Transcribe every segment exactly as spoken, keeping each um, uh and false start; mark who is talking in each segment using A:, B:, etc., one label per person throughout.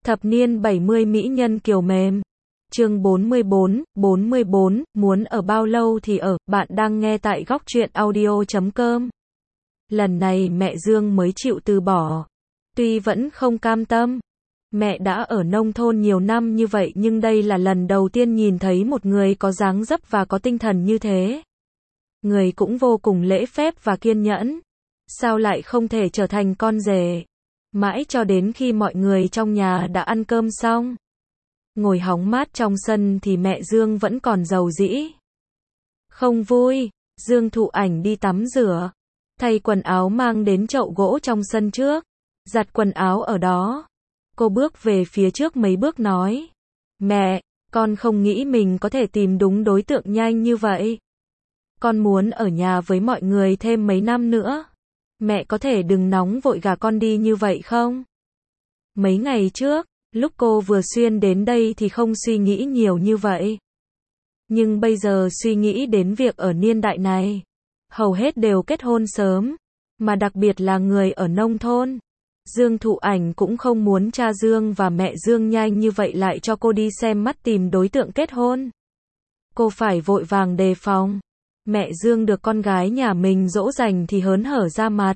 A: Thập niên bảy mươi mỹ nhân kiều mềm. Chương bốn mươi bốn, bốn mươi bốn, muốn ở bao lâu thì ở, bạn đang nghe tại góc truyện audio chấm com. Lần này mẹ Dương mới chịu từ bỏ. Tuy vẫn không cam tâm. Mẹ đã ở nông thôn nhiều năm như vậy nhưng đây là lần đầu tiên nhìn thấy một người có dáng dấp và có tinh thần như thế. Người cũng vô cùng lễ phép và kiên nhẫn. Sao lại không thể trở thành con rể? Mãi cho đến khi mọi người trong nhà đã ăn cơm xong. Ngồi hóng mát trong sân thì mẹ Dương vẫn còn rầu rĩ. Không vui, Dương Thụ Ảnh đi tắm rửa. Thay quần áo mang đến chậu gỗ trong sân trước. Giặt quần áo ở đó. Cô bước về phía trước mấy bước nói. Mẹ, con không nghĩ mình có thể tìm đúng đối tượng nhanh như vậy. Con muốn ở nhà với mọi người thêm mấy năm nữa. Mẹ có thể đừng nóng vội gả con đi như vậy không? Mấy ngày trước, lúc cô vừa xuyên đến đây thì không suy nghĩ nhiều như vậy. Nhưng bây giờ suy nghĩ đến việc ở niên đại này, hầu hết đều kết hôn sớm, mà đặc biệt là người ở nông thôn. Dương Thụ Ảnh cũng không muốn cha Dương và mẹ Dương nhanh như vậy lại cho cô đi xem mắt tìm đối tượng kết hôn. Cô phải vội vàng đề phòng. Mẹ Dương được con gái nhà mình dỗ dành thì hớn hở ra mặt.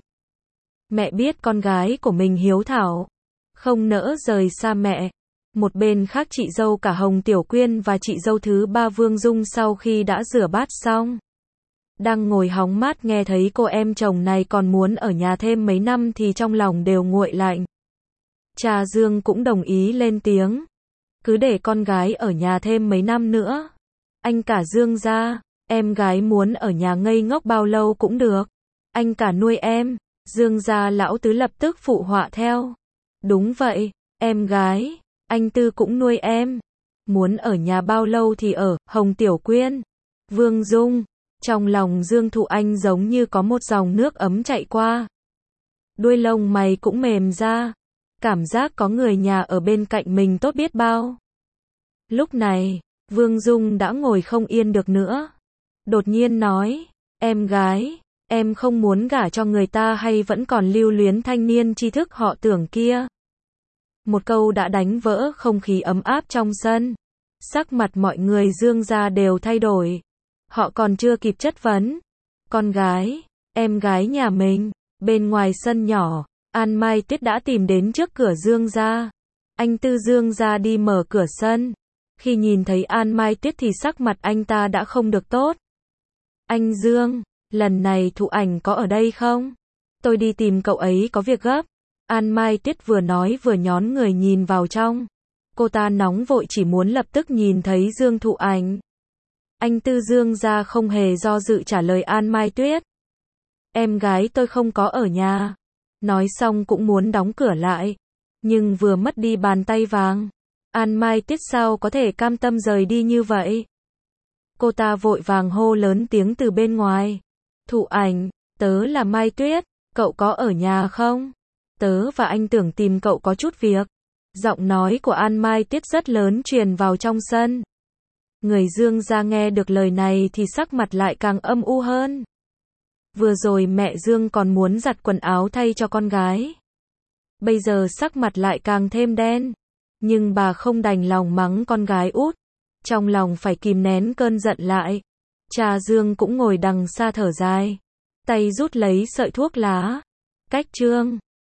A: Mẹ biết con gái của mình hiếu thảo, không nỡ rời xa mẹ. Một bên khác chị dâu cả Hồng Tiểu Quyên và chị dâu thứ ba Vương Dung sau khi đã rửa bát xong, đang ngồi hóng mát nghe thấy cô em chồng này còn muốn ở nhà thêm mấy năm thì trong lòng đều nguội lạnh. Cha Dương cũng đồng ý lên tiếng. Cứ để con gái ở nhà thêm mấy năm nữa. Anh cả Dương ra, em gái muốn ở nhà ngây ngốc bao lâu cũng được. Anh cả nuôi em. Dương gia lão tứ lập tức phụ họa theo. Đúng vậy, em gái, anh Tư cũng nuôi em. Muốn ở nhà bao lâu thì ở, Hồng Tiểu Quyên, Vương Dung. Trong lòng Dương Thụ Anh giống như có một dòng nước ấm chạy qua. Đuôi lông mày cũng mềm ra. Cảm giác có người nhà ở bên cạnh mình tốt biết bao. Lúc này, Vương Dung đã ngồi không yên được nữa. Đột nhiên nói, em gái, em không muốn gả cho người ta hay vẫn còn lưu luyến thanh niên tri thức họ Tưởng kia. Một câu đã đánh vỡ không khí ấm áp trong sân. Sắc mặt mọi người Dương gia đều thay đổi. Họ còn chưa kịp chất vấn. Con gái, em gái nhà mình, bên ngoài sân nhỏ, An Mai Tuyết đã tìm đến trước cửa Dương gia. Anh Tư Dương gia đi mở cửa sân. Khi nhìn thấy An Mai Tuyết thì sắc mặt anh ta đã không được tốt. Anh Dương, lần này Thụ Ảnh có ở đây không? Tôi đi tìm cậu ấy có việc gấp. An Mai Tuyết vừa nói vừa nhón người nhìn vào trong. Cô ta nóng vội chỉ muốn lập tức nhìn thấy Dương Thụ Ảnh. Anh Tư Dương gia không hề do dự trả lời An Mai Tuyết. Em gái tôi không có ở nhà. Nói xong cũng muốn đóng cửa lại. Nhưng vừa mất đi bàn tay vàng. An Mai Tuyết sao có thể cam tâm rời đi như vậy? Cô ta vội vàng hô lớn tiếng từ bên ngoài. Thụ Ảnh, tớ là Mai Tuyết, cậu có ở nhà không? Tớ và anh Tưởng tìm cậu có chút việc. Giọng nói của An Mai Tuyết rất lớn truyền vào trong sân. Người Dương gia nghe được lời này thì sắc mặt lại càng âm u hơn. Vừa rồi mẹ Dương còn muốn giặt quần áo thay cho con gái. Bây giờ sắc mặt lại càng thêm đen. Nhưng bà không đành lòng mắng con gái út. Trong lòng phải kìm nén cơn giận lại. Cha Dương cũng ngồi đằng xa thở dài. Tay rút lấy sợi thuốc lá. Cách chương.